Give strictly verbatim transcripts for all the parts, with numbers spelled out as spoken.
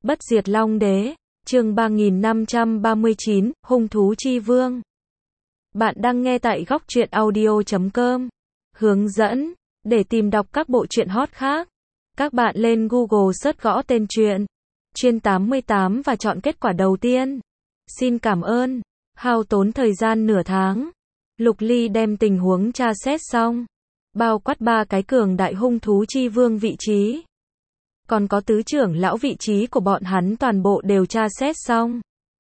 Bất diệt Long Đế, chương ba nghìn năm trăm ba mươi chín, Hung thú chi vương. Bạn đang nghe tại góc truyện audio chấm com. Hướng dẫn, để tìm đọc các bộ truyện hot khác, các bạn lên Google search gõ tên truyện Chuyên tám mươi tám và chọn kết quả đầu tiên. Xin cảm ơn. Hao tốn thời gian nửa tháng, Lục Ly đem tình huống tra xét xong, bao quát ba cái cường đại hung thú chi vương vị trí, còn có tứ trưởng lão vị trí của bọn hắn toàn bộ đều tra xét xong.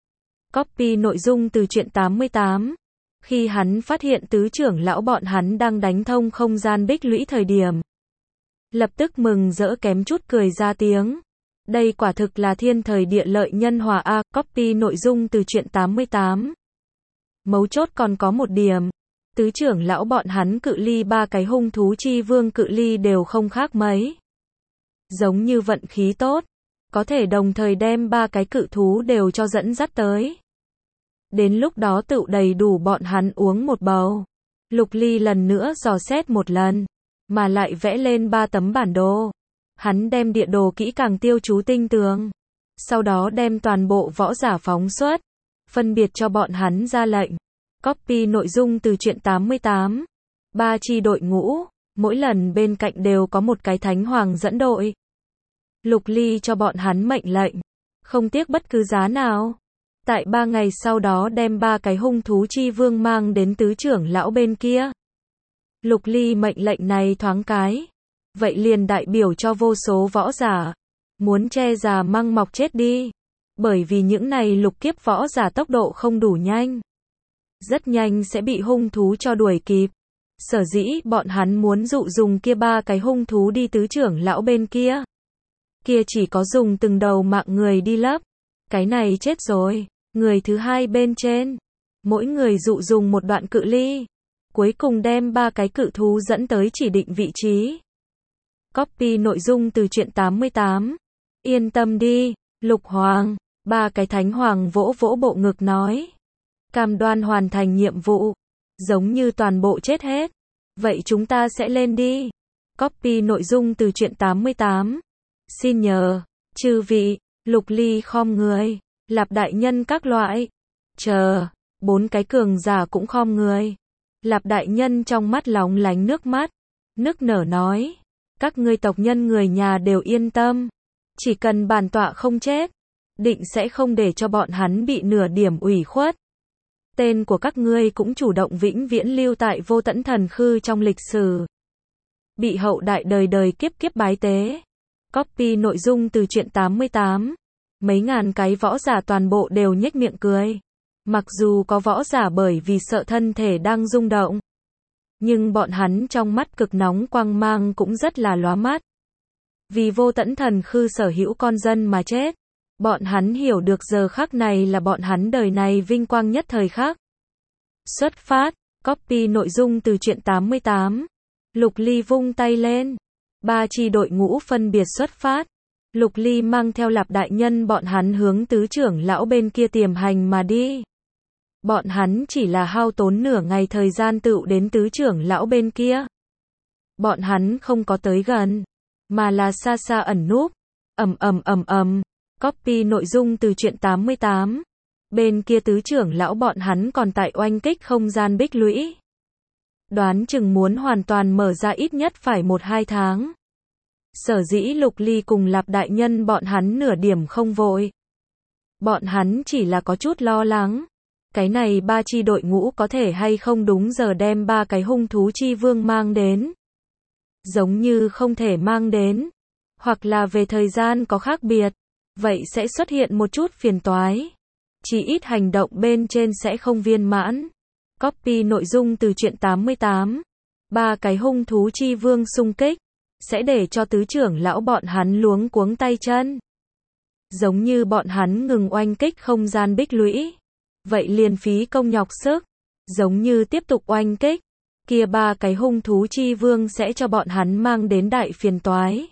Copy nội dung từ truyện tám mươi tám. Khi hắn phát hiện tứ trưởng lão bọn hắn đang đánh thông không gian bích lũy thời điểm, lập tức mừng rỡ kém chút cười ra tiếng. Đây quả thực là thiên thời địa lợi nhân hòa a. Copy nội dung từ truyện tám mươi tám. Mấu chốt còn có một điểm, tứ trưởng lão bọn hắn cự ly ba cái hung thú chi vương cự ly đều không khác mấy. Giống như vận khí tốt, có thể đồng thời đem ba cái cự thú đều cho dẫn dắt tới. Đến lúc đó tựu đầy đủ bọn hắn uống một bầu. Lục Ly lần nữa dò xét một lần, mà lại vẽ lên ba tấm bản đồ. Hắn đem địa đồ kỹ càng tiêu chú tinh tường, sau đó đem toàn bộ võ giả phóng xuất, phân biệt cho bọn hắn ra lệnh. Copy nội dung từ truyện tám mươi tám. Ba chi đội ngũ, mỗi lần bên cạnh đều có một cái thánh hoàng dẫn đội. Lục Ly cho bọn hắn mệnh lệnh, không tiếc bất cứ giá nào. Tại ba ngày sau đó đem ba cái hung thú chi vương mang đến tứ trưởng lão bên kia. Lục Ly mệnh lệnh này thoáng cái, vậy liền đại biểu cho vô số võ giả muốn che già măng mọc chết đi. Bởi vì những này lục kiếp võ giả tốc độ không đủ nhanh, rất nhanh sẽ bị hung thú cho đuổi kịp. Sở dĩ bọn hắn muốn dụ dùng kia ba cái hung thú đi tứ trưởng lão bên kia. Kia chỉ có dùng từng đầu mạng người đi lấp. Cái này chết rồi. Người thứ hai bên trên, mỗi người dụ dùng một đoạn cự ly, cuối cùng đem ba cái cự thú dẫn tới chỉ định vị trí. Copy nội dung từ truyện tám mươi tám. Yên tâm đi, Lục Hoàng. Ba cái thánh hoàng vỗ vỗ bộ ngực nói, cam đoan hoàn thành nhiệm vụ. Giống như toàn bộ chết hết, vậy chúng ta sẽ lên đi. Copy nội dung từ truyện tám mươi tám. Xin nhờ, chư vị. Lục Ly khom người, Lạp đại nhân các loại. Chờ, bốn cái cường giả cũng khom người. Lạp đại nhân trong mắt lóng lánh nước mắt, nức nở nói, các ngươi tộc nhân người nhà đều yên tâm, chỉ cần bản tọa không chết, định sẽ không để cho bọn hắn bị nửa điểm ủy khuất. Tên của các ngươi cũng chủ động vĩnh viễn lưu tại Vô Tẫn Thần Khư trong lịch sử, bị hậu đại đời đời kiếp kiếp bái tế. Copy nội dung từ truyện tám mươi tám. Mấy ngàn cái võ giả toàn bộ đều nhếch miệng cười. Mặc dù có võ giả bởi vì sợ thân thể đang rung động, nhưng bọn hắn trong mắt cực nóng quang mang cũng rất là lóa mắt. Vì Vô Tẫn Thần Khư sở hữu con dân mà chết. Bọn hắn hiểu được giờ khắc này là bọn hắn đời này vinh quang nhất thời khắc. Xuất phát. Copy nội dung từ truyện tám mươi tám. Lục Ly vung tay lên, ba chi đội ngũ phân biệt xuất phát. Lục Ly mang theo Lạp đại nhân bọn hắn hướng tứ trưởng lão bên kia tiềm hành mà đi. Bọn hắn chỉ là hao tốn nửa ngày thời gian tựu đến tứ trưởng lão bên kia. Bọn hắn không có tới gần, mà là xa xa ẩn núp. Ầm ầm ầm ầm. Copy nội dung từ truyện tám mươi tám. Bên kia tứ trưởng lão bọn hắn còn tại oanh kích không gian bích lũy. Đoán chừng muốn hoàn toàn mở ra ít nhất phải một hai tháng. Sở dĩ Lục Ly cùng Lạp đại nhân bọn hắn nửa điểm không vội. Bọn hắn chỉ là có chút lo lắng. Cái này ba chi đội ngũ có thể hay không đúng giờ đem ba cái hung thú chi vương mang đến. Giống như không thể mang đến, hoặc là về thời gian có khác biệt, vậy sẽ xuất hiện một chút phiền toái. Chỉ ít hành động bên trên sẽ không viên mãn. Copy nội dung từ truyện tám mươi tám. Ba cái hung thú chi vương xung kích, sẽ để cho tứ trưởng lão bọn hắn luống cuống tay chân. Giống như bọn hắn ngừng oanh kích không gian bích lũy, vậy liền phí công nhọc sức. Giống như tiếp tục oanh kích, kia ba cái hung thú chi vương sẽ cho bọn hắn mang đến đại phiền toái.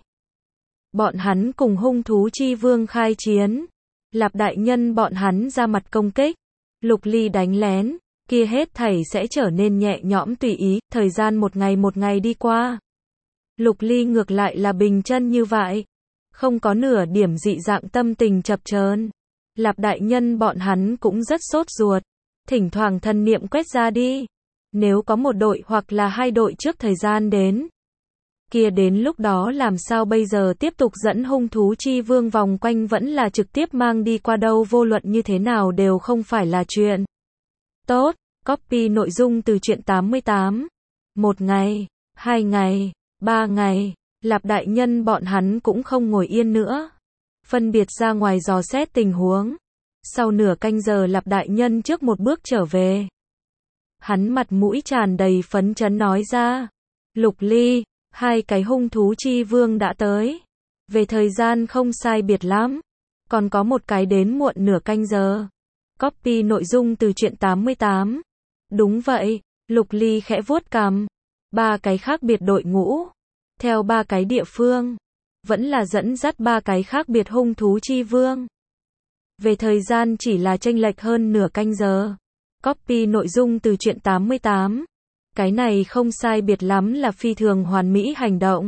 Bọn hắn cùng hung thú chi vương khai chiến. Lạp đại nhân bọn hắn ra mặt công kích. Lục Ly đánh lén, kia hết thảy sẽ trở nên nhẹ nhõm tùy ý. Thời gian một ngày một ngày đi qua, Lục Ly ngược lại là bình chân như vậy. Không có nửa điểm dị dạng tâm tình chập chờn. Lạp đại nhân bọn hắn cũng rất sốt ruột. Thỉnh thoảng thần niệm quét ra đi. Nếu có một đội hoặc là hai đội trước thời gian đến. Kia đến lúc đó làm sao bây giờ tiếp tục dẫn hung thú chi vương vòng quanh vẫn là trực tiếp mang đi qua đâu vô luận như thế nào đều không phải là chuyện. Tốt, copy nội dung từ truyện tám mươi tám. Một ngày, hai ngày, ba ngày, Lạp đại nhân bọn hắn cũng không ngồi yên nữa. Phân biệt ra ngoài dò xét tình huống. Sau nửa canh giờ Lạp đại nhân trước một bước trở về. Hắn mặt mũi tràn đầy phấn chấn nói ra. Lục Ly, hai cái hung thú chi vương đã tới. Về thời gian không sai biệt lắm. Còn có một cái đến muộn nửa canh giờ. Copy nội dung từ truyện tám mươi tám. Đúng vậy, Lục Ly khẽ vuốt cằm. Ba cái khác biệt đội ngũ. Theo ba cái địa phương. Vẫn là dẫn dắt ba cái khác biệt hung thú chi vương. Về thời gian chỉ là chênh lệch hơn nửa canh giờ. Copy nội dung từ truyện tám mươi tám. Cái này không sai biệt lắm là phi thường hoàn mỹ hành động.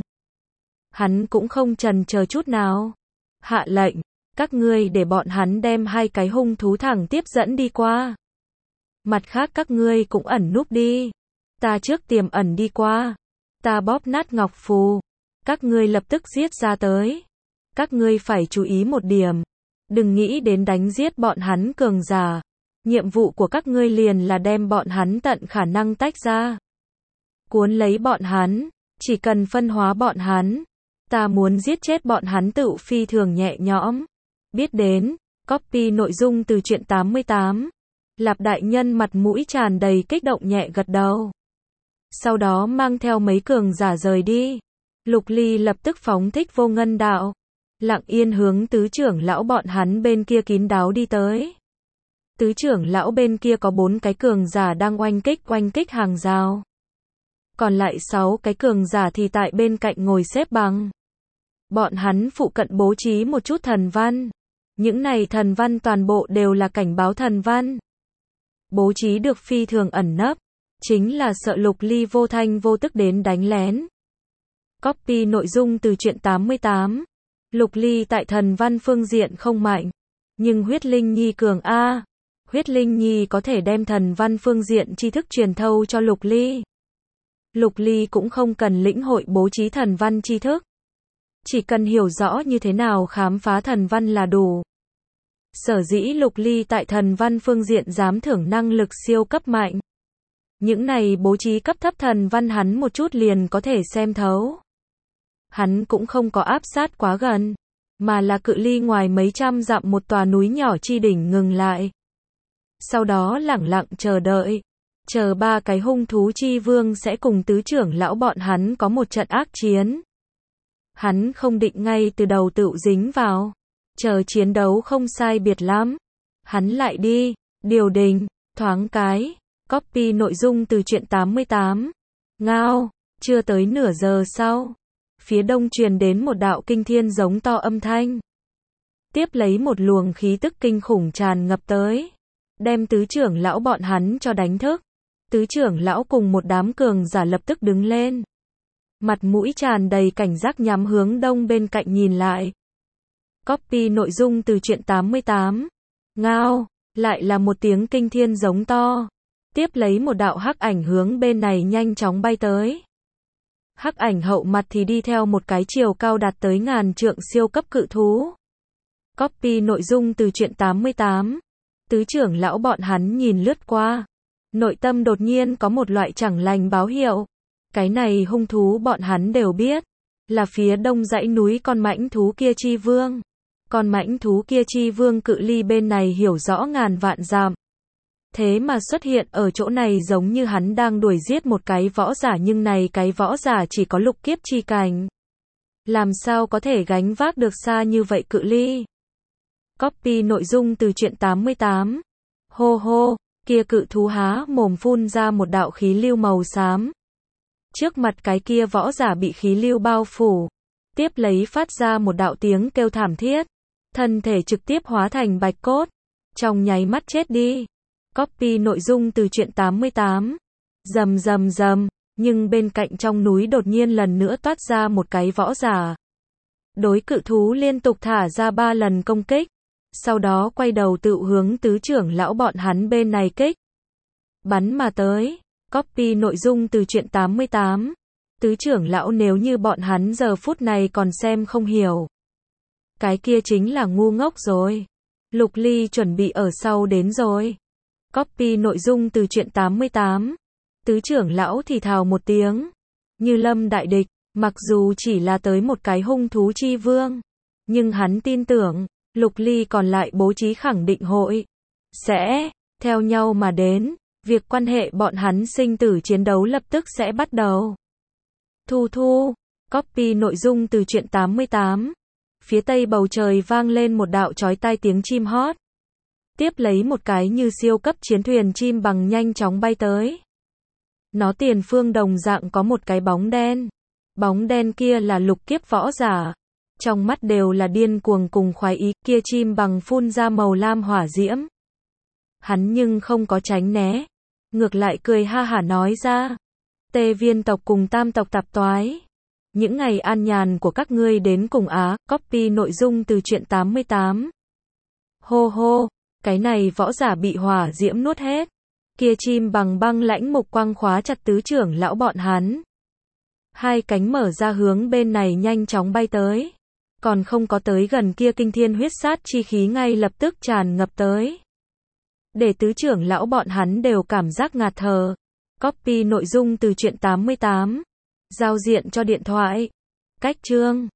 Hắn cũng không chần chờ chút nào. Hạ lệnh, các ngươi để bọn hắn đem hai cái hung thú thẳng tiếp dẫn đi qua. Mặt khác các ngươi cũng ẩn núp đi. Ta trước tiềm ẩn đi qua. Ta bóp nát ngọc phù. Các ngươi lập tức giết ra tới. Các ngươi phải chú ý một điểm. Đừng nghĩ đến đánh giết bọn hắn cường giả. Nhiệm vụ của các ngươi liền là đem bọn hắn tận khả năng tách ra. Cuốn lấy bọn hắn. Chỉ cần phân hóa bọn hắn. Ta muốn giết chết bọn hắn tự phi thường nhẹ nhõm. Biết đến. Copy nội dung từ truyện tám mươi tám. Lạp đại nhân mặt mũi tràn đầy kích động nhẹ gật đầu. Sau đó mang theo mấy cường giả rời đi. Lục Ly lập tức phóng thích vô ngân đạo. Lặng yên hướng tứ trưởng lão bọn hắn bên kia kín đáo đi tới. Tứ trưởng lão bên kia có bốn cái cường giả đang oanh kích oanh kích hàng rào. Còn lại sáu cái cường giả thì tại bên cạnh ngồi xếp bằng. Bọn hắn phụ cận bố trí một chút thần văn. Những này thần văn toàn bộ đều là cảnh báo thần văn. Bố trí được phi thường ẩn nấp. Chính là sợ Lục Ly vô thanh vô tức đến đánh lén. Copy nội dung từ truyện tám mươi tám. Lục Ly tại thần văn phương diện không mạnh. Nhưng huyết linh nhi cường A. Huyết linh nhi có thể đem thần văn phương diện tri thức truyền thâu cho Lục Ly. Lục Ly cũng không cần lĩnh hội bố trí thần văn tri thức. Chỉ cần hiểu rõ như thế nào khám phá thần văn là đủ. Sở dĩ Lục Ly tại thần văn phương diện dám thưởng năng lực siêu cấp mạnh. Những này bố trí cấp thấp thần văn hắn một chút liền có thể xem thấu. Hắn cũng không có áp sát quá gần, mà là cự ly ngoài mấy trăm dặm một tòa núi nhỏ chi đỉnh ngừng lại. Sau đó lẳng lặng chờ đợi, chờ ba cái hung thú chi vương sẽ cùng tứ trưởng lão bọn hắn có một trận ác chiến. Hắn không định ngay từ đầu tự dính vào, chờ chiến đấu không sai biệt lắm. Hắn lại đi, điều đình, thoáng cái. Copy nội dung từ truyện tám mươi tám. Ngao, chưa tới nửa giờ sau. Phía đông truyền đến một đạo kinh thiên giống to âm thanh. Tiếp lấy một luồng khí tức kinh khủng tràn ngập tới. Đem tứ trưởng lão bọn hắn cho đánh thức. Tứ trưởng lão cùng một đám cường giả lập tức đứng lên. Mặt mũi tràn đầy cảnh giác nhắm hướng đông bên cạnh nhìn lại. Copy nội dung từ truyện tám mươi tám. Ngao, lại là một tiếng kinh thiên giống to. Tiếp lấy một đạo hắc ảnh hướng bên này nhanh chóng bay tới. Hắc ảnh hậu mặt thì đi theo một cái chiều cao đạt tới ngàn trượng siêu cấp cự thú. Copy nội dung từ truyện tám mươi tám. Tứ trưởng lão bọn hắn nhìn lướt qua. Nội tâm đột nhiên có một loại chẳng lành báo hiệu. Cái này hung thú bọn hắn đều biết. Là phía đông dãy núi con mãnh thú kia chi vương. Con mãnh thú kia chi vương cự ly bên này hiểu rõ ngàn vạn dặm. Thế mà xuất hiện ở chỗ này giống như hắn đang đuổi giết một cái võ giả nhưng này cái võ giả chỉ có lục kiếp chi cảnh. Làm sao có thể gánh vác được xa như vậy cự ly. Copy nội dung từ truyện tám mươi tám. Hô hô, kia cự thú há mồm phun ra một đạo khí lưu màu xám. Trước mặt cái kia võ giả bị khí lưu bao phủ. Tiếp lấy phát ra một đạo tiếng kêu thảm thiết. Thân thể trực tiếp hóa thành bạch cốt. Trong nháy mắt chết đi. Copy nội dung từ truyện tám mươi tám. Rầm rầm rầm, nhưng bên cạnh trong núi đột nhiên lần nữa toát ra một cái võ giả. Đối cự thú liên tục thả ra ba lần công kích. Sau đó quay đầu tự hướng tứ trưởng lão bọn hắn bên này kích. Bắn mà tới. Copy nội dung từ truyện tám mươi tám. Tứ trưởng lão nếu như bọn hắn giờ phút này còn xem không hiểu. Cái kia chính là ngu ngốc rồi. Lục Ly chuẩn bị ở sau đến rồi. Copy nội dung từ truyện tám mươi tám. Tứ trưởng lão thì thào một tiếng. Như lâm đại địch, mặc dù chỉ là tới một cái hung thú chi vương. Nhưng hắn tin tưởng, Lục Ly còn lại bố trí khẳng định hội. Sẽ, theo nhau mà đến, việc quan hệ bọn hắn sinh tử chiến đấu lập tức sẽ bắt đầu. Thu thu, copy nội dung từ truyện tám mươi tám. Phía tây bầu trời vang lên một đạo chói tai tiếng chim hót. Tiếp lấy một cái như siêu cấp chiến thuyền chim bằng nhanh chóng bay tới. Nó tiền phương đồng dạng có một cái bóng đen. Bóng đen kia là lục kiếp võ giả. Trong mắt đều là điên cuồng cùng khoái ý, kia chim bằng phun ra màu lam hỏa diễm. Hắn nhưng không có tránh né. Ngược lại cười ha hả nói ra. Tê viên tộc cùng tam tộc tạp toái. Những ngày an nhàn của các ngươi đến cùng á, copy nội dung từ truyện tám mươi tám. Hô hô, cái này võ giả bị hỏa diễm nuốt hết. Kia chim bằng băng lãnh mục quang khóa chặt tứ trưởng lão bọn hắn. Hai cánh mở ra hướng bên này nhanh chóng bay tới. Còn không có tới gần kia kinh thiên huyết sát chi khí ngay lập tức tràn ngập tới. Để tứ trưởng lão bọn hắn đều cảm giác ngạt thở. Copy nội dung từ truyện tám mươi tám. Giao diện cho điện thoại. Cách chương.